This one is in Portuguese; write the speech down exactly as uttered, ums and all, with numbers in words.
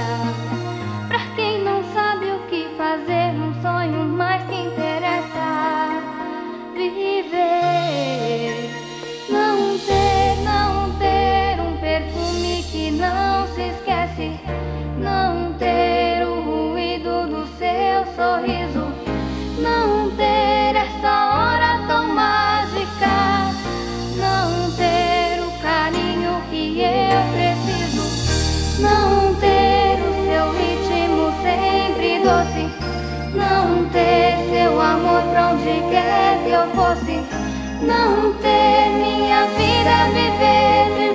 Pra quem não sabe o que fazer, um sonho mais que interessa viver. Não ter, não ter um perfume que não se esquece. Não ter o ruído do seu sorriso. Não ter essa hora tão mágica. Não ter o carinho que eu preciso. Não ter o seu ritmo sempre doce. Não ter seu amor pra onde quer que eu fosse. Não ter minha vida viver de